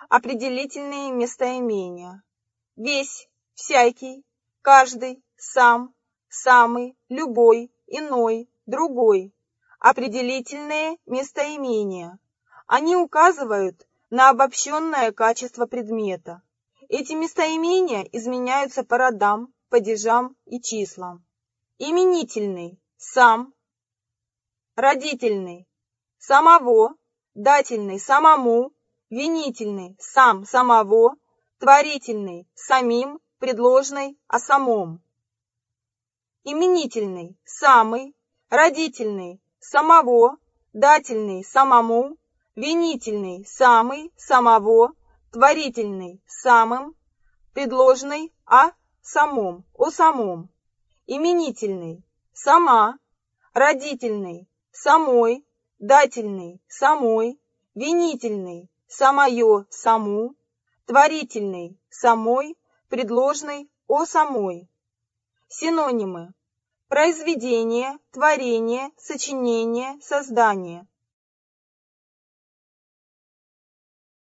Определительные местоимения. Весь, всякий, каждый, сам, самый, любой, иной, другой. Определительные местоимения. Они указывают на обобщенное качество предмета. Эти местоимения изменяются по родам, падежам и числам. Именительный – сам, родительный – самого, дательный – самому, винительный – сам, самого, творительный – самим, предложный – о самом. Именительный – самый, родительный – самого, дательный – самому, винительный – самый, самого, творительный – самым, предложный – о самом, о самом. Именительный – сама, родительный – самой, дательный – самой, винительный – самое, саму, творительный – самой, предложный – о самой. Синонимы: произведение, творение, сочинение, создание.